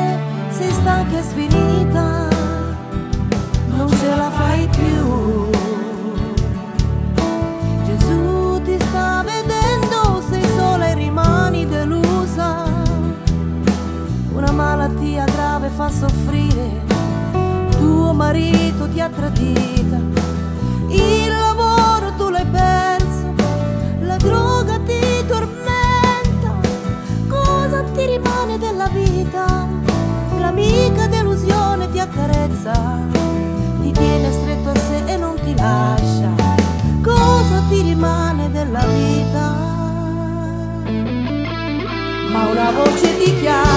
sei stanca e sfinita, non ce la fai più. Gesù ti sta vedendo, sei sola e rimani delusa. Una malattia grave fa soffrire, tuo marito ti ha tradita, il lavoro tu l'hai perso, la droga ti tormenta. Cosa ti rimane della vita? L'amica delusione ti accarezza, ti tiene stretto a sé e non ti lascia. Cosa ti rimane della vita? Ma una voce ti chiama